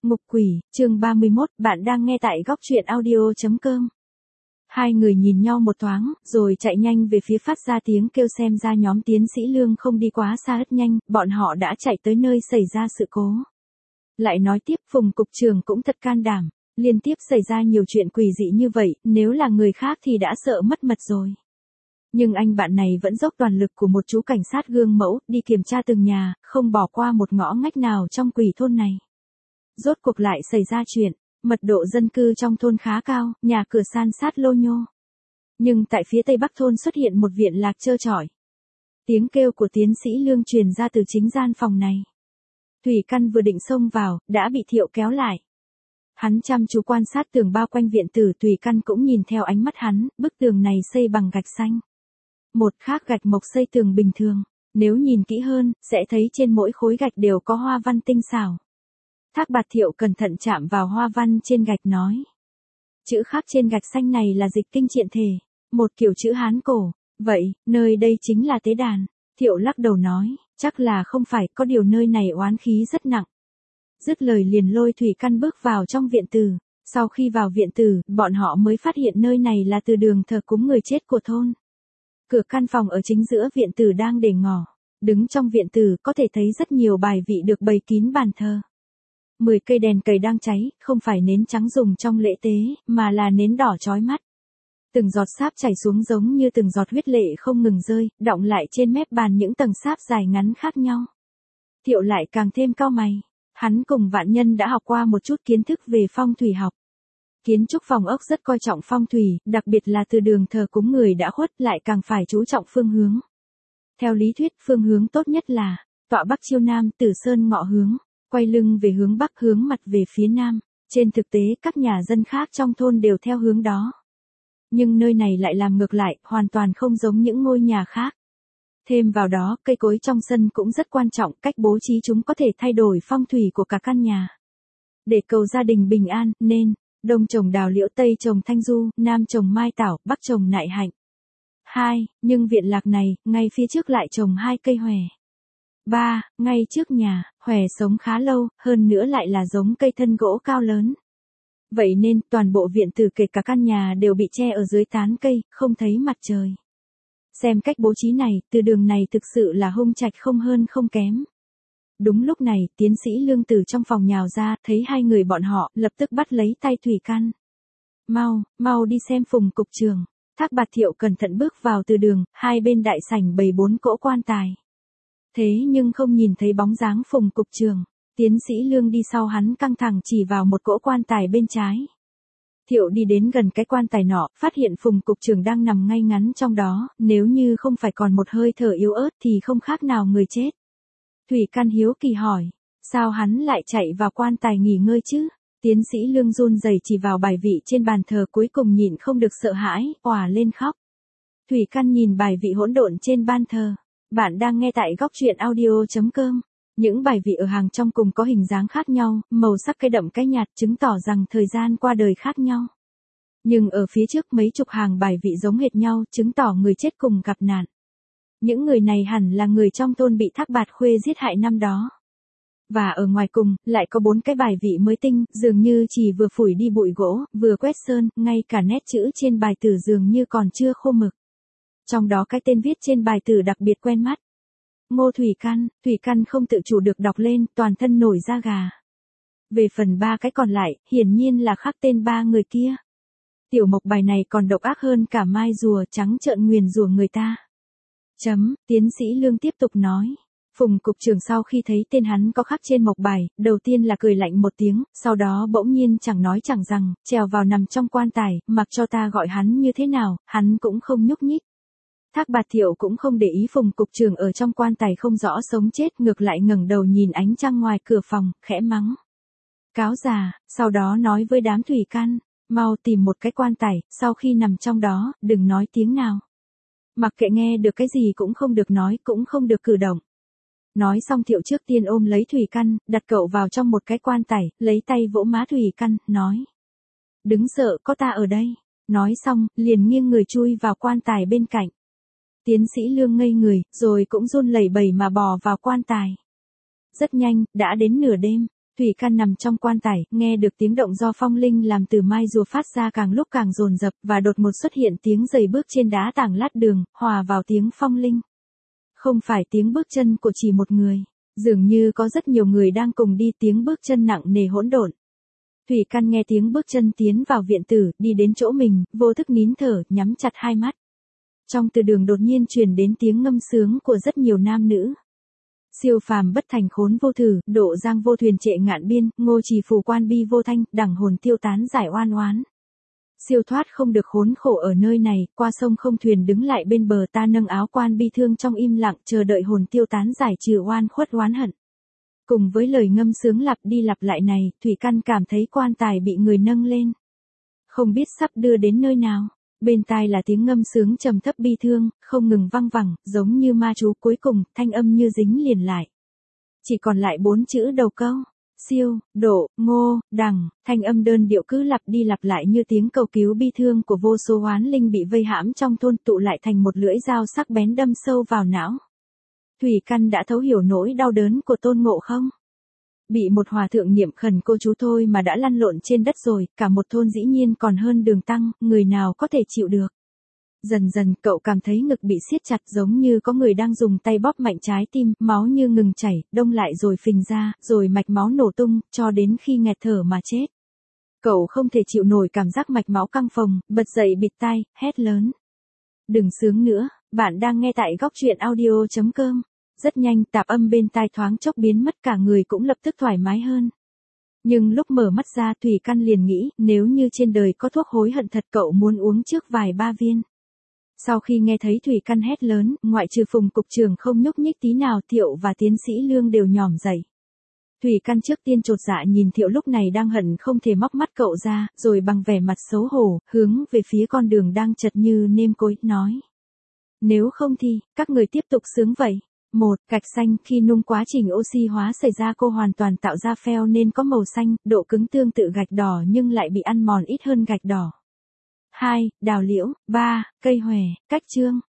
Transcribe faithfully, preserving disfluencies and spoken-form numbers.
Ngục quỷ, chương ba mươi mốt, bạn đang nghe tại góc truyện audio chấm com. Hai người nhìn nhau một thoáng, rồi chạy nhanh về phía phát ra tiếng kêu xem ra nhóm tiến sĩ Lương không đi quá xa rất nhanh, bọn họ đã chạy tới nơi xảy ra sự cố. Lại nói tiếp, Phùng cục trưởng cũng thật can đảm, liên tiếp xảy ra nhiều chuyện quỷ dị như vậy, nếu là người khác thì đã sợ mất mật rồi. Nhưng anh bạn này vẫn dốc toàn lực của một chú cảnh sát gương mẫu, đi kiểm tra từng nhà, không bỏ qua một ngõ ngách nào trong quỷ thôn này. Rốt cuộc lại xảy ra chuyện, mật độ dân cư trong thôn khá cao, nhà cửa san sát lô nhô. Nhưng tại phía tây bắc thôn xuất hiện một viện lạc trơ trọi. Tiếng kêu của tiến sĩ Lương truyền ra từ chính gian phòng này. Thủy Căn vừa định xông vào, đã bị Thiệu kéo lại. Hắn chăm chú quan sát tường bao quanh viện tử, Thủy Căn cũng nhìn theo ánh mắt hắn, bức tường này xây bằng gạch xanh. Một khác gạch mộc xây tường bình thường, nếu nhìn kỹ hơn, sẽ thấy trên mỗi khối gạch đều có hoa văn tinh xảo. Thác Bạt Thiệu cẩn thận chạm vào hoa văn trên gạch nói. Chữ khắc trên gạch xanh này là dịch kinh triện thể, một kiểu chữ Hán cổ, vậy, nơi đây chính là tế đàn. Thiệu lắc đầu nói, chắc là không phải, có điều nơi này oán khí rất nặng. Dứt lời liền lôi Thủy Căn bước vào trong viện tử, sau khi vào viện tử, bọn họ mới phát hiện nơi này là từ đường thờ cúng người chết của thôn. Cửa căn phòng ở chính giữa viện tử đang để ngỏ, đứng trong viện tử có thể thấy rất nhiều bài vị được bày kín bàn thờ. Mười cây đèn cầy đang cháy, không phải nến trắng dùng trong lễ tế, mà là nến đỏ chói mắt. Từng giọt sáp chảy xuống giống như từng giọt huyết lệ không ngừng rơi, đọng lại trên mép bàn những tầng sáp dài ngắn khác nhau. Thiệu lại càng thêm cau mày, hắn cùng Vạn Nhân đã học qua một chút kiến thức về phong thủy học. Kiến trúc phòng ốc rất coi trọng phong thủy, đặc biệt là từ đường thờ cúng người đã khuất lại càng phải chú trọng phương hướng. Theo lý thuyết, phương hướng tốt nhất là tọa bắc chiêu nam, Tử Sơn ngọ hướng, quay lưng về hướng bắc, hướng mặt về phía nam. Trên thực tế các nhà dân khác trong thôn đều theo hướng đó. Nhưng nơi này lại làm ngược lại, hoàn toàn không giống những ngôi nhà khác. Thêm vào đó, cây cối trong sân cũng rất quan trọng, cách bố trí chúng có thể thay đổi phong thủy của cả căn nhà. Để cầu gia đình bình an, nên đông trồng đào liễu, tây trồng thanh du, nam trồng mai tảo, bắc trồng nại hạnh. Hai, nhưng viện lạc này, ngay phía trước lại trồng hai cây hòe. Ba, ngay trước nhà, hòe sống khá lâu, hơn nữa lại là giống cây thân gỗ cao lớn. Vậy nên, toàn bộ viện tử kể cả căn nhà đều bị che ở dưới tán cây, không thấy mặt trời. Xem cách bố trí này, từ đường này thực sự là hung trạch không hơn không kém. Đúng lúc này, tiến sĩ Lương từ trong phòng nhào ra, thấy hai người bọn họ, lập tức bắt lấy tay Thủy Căn. Mau, mau đi xem Phùng cục trưởng. Thác Bạt Thiệu cẩn thận bước vào từ đường, hai bên đại sảnh bày bốn cỗ quan tài. Thế nhưng không nhìn thấy bóng dáng Phùng cục trưởng, tiến sĩ Lương đi sau hắn căng thẳng chỉ vào một cỗ quan tài bên trái. Thiệu đi đến gần cái quan tài nọ, phát hiện Phùng cục trưởng đang nằm ngay ngắn trong đó, nếu như không phải còn một hơi thở yếu ớt thì không khác nào người chết. Thủy Căn hiếu kỳ hỏi, sao hắn lại chạy vào quan tài nghỉ ngơi chứ? Tiến sĩ Lương run rẩy chỉ vào bài vị trên bàn thờ, cuối cùng nhịn không được sợ hãi, òa lên khóc. Thủy Căn nhìn bài vị hỗn độn trên ban thờ. Bạn đang nghe tại góc truyện audio chấm com. Những bài vị ở hàng trong cùng có hình dáng khác nhau, màu sắc cái đậm cái nhạt, chứng tỏ rằng thời gian qua đời khác nhau. Nhưng ở phía trước mấy chục hàng bài vị giống hệt nhau, chứng tỏ người chết cùng gặp nạn. Những người này hẳn là người trong thôn bị Thác Bạt Khuê giết hại năm đó. Và ở ngoài cùng, lại có bốn cái bài vị mới tinh, dường như chỉ vừa phủi đi bụi gỗ, vừa quét sơn, ngay cả nét chữ trên bài tử dường như còn chưa khô mực. Trong đó cái tên viết trên bài tử đặc biệt quen mắt. Ngô Thủy Căn. Thủy Căn không tự chủ được đọc lên, toàn thân nổi da gà. Về phần ba cái còn lại, hiển nhiên là khắc tên ba người kia. Tiểu mộc bài này còn độc ác hơn cả mai rùa, trắng trợn nguyền rủa người ta. Chấm, tiến sĩ Lương tiếp tục nói. Phùng cục trưởng sau khi thấy tên hắn có khắc trên mộc bài, đầu tiên là cười lạnh một tiếng, sau đó bỗng nhiên chẳng nói chẳng rằng, trèo vào nằm trong quan tài, mặc cho ta gọi hắn như thế nào, hắn cũng không nhúc nhích. Thác Bạt Thiệu cũng không để ý Phùng cục trưởng ở trong quan tài không rõ sống chết, ngược lại ngẩng đầu nhìn ánh trăng ngoài cửa phòng, khẽ mắng. Cáo già, sau đó nói với đám Thủy Căn, mau tìm một cái quan tài, sau khi nằm trong đó, đừng nói tiếng nào. Mặc kệ nghe được cái gì cũng không được nói, cũng không được cử động. Nói xong Thiệu trước tiên ôm lấy Thủy Căn, đặt cậu vào trong một cái quan tài, lấy tay vỗ má Thủy Căn, nói. Đứng sợ, có ta ở đây. Nói xong, liền nghiêng người chui vào quan tài bên cạnh. Tiến sĩ Lương ngây người, rồi cũng run lẩy bẩy mà bò vào quan tài. Rất nhanh, đã đến nửa đêm. Thủy Căn nằm trong quan tài, nghe được tiếng động do phong linh làm từ mai rùa phát ra càng lúc càng dồn dập và đột ngột xuất hiện tiếng giày bước trên đá tảng lát đường, hòa vào tiếng phong linh. Không phải tiếng bước chân của chỉ một người, dường như có rất nhiều người đang cùng đi, tiếng bước chân nặng nề hỗn độn. Thủy Căn nghe tiếng bước chân tiến vào viện tử, đi đến chỗ mình, vô thức nín thở, nhắm chặt hai mắt. Trong từ đường đột nhiên truyền đến tiếng ngâm sướng của rất nhiều nam nữ. Siêu phàm bất thành khốn vô thử, độ giang vô thuyền trệ ngạn biên, ngô trì phù quan bi vô thanh, đẳng hồn tiêu tán giải oan oán. Siêu thoát không được khốn khổ ở nơi này, qua sông không thuyền đứng lại bên bờ, ta nâng áo quan bi thương trong im lặng, chờ đợi hồn tiêu tán giải trừ oan khuất oán hận. Cùng với lời ngâm sướng lặp đi lặp lại này, Thủy Căn cảm thấy quan tài bị người nâng lên. Không biết sắp đưa đến nơi nào. Bên tai là tiếng ngâm sướng trầm thấp bi thương, không ngừng văng vẳng, giống như ma chú cuối cùng, thanh âm như dính liền lại. Chỉ còn lại bốn chữ đầu câu. Siêu, độ, ngô, đằng, thanh âm đơn điệu cứ lặp đi lặp lại như tiếng cầu cứu bi thương của vô số oán linh bị vây hãm trong thôn, tụ lại thành một lưỡi dao sắc bén đâm sâu vào não. Thủy Căn đã thấu hiểu nỗi đau đớn của Tôn Ngộ Không. Bị một hòa thượng niệm khẩn cô chú thôi mà đã lăn lộn trên đất rồi, cả một thôn dĩ nhiên còn hơn Đường Tăng, người nào có thể chịu được. Dần dần cậu cảm thấy ngực bị siết chặt, giống như có người đang dùng tay bóp mạnh trái tim, máu như ngừng chảy, đông lại rồi phình ra, rồi mạch máu nổ tung, cho đến khi nghẹt thở mà chết. Cậu không thể chịu nổi cảm giác mạch máu căng phồng, bật dậy bịt tai, hét lớn. Đừng sướng nữa, bạn đang nghe tại góc truyện audio chấm com. Rất nhanh, tạp âm bên tai thoáng chốc biến mất, cả người cũng lập tức thoải mái hơn. Nhưng lúc mở mắt ra, Thủy Căn liền nghĩ, nếu như trên đời có thuốc hối hận thật, cậu muốn uống trước vài ba viên. Sau khi nghe thấy Thủy Căn hét lớn, ngoại trừ Phùng cục trưởng không nhúc nhích tí nào, Thiệu và tiến sĩ Lương đều nhỏm dậy. Thủy Căn trước tiên chột dạ nhìn Thiệu lúc này đang hận không thể móc mắt cậu ra, rồi bằng vẻ mặt xấu hổ, hướng về phía con đường đang chật như nêm cối, nói. Nếu không thì, các người tiếp tục sướng vậy. Một, gạch xanh, khi nung quá trình oxy hóa xảy ra cô hoàn toàn tạo ra phèo nên có màu xanh, độ cứng tương tự gạch đỏ nhưng lại bị ăn mòn ít hơn gạch đỏ. Hai, đào liễu. Ba, cây hòe, cách chương.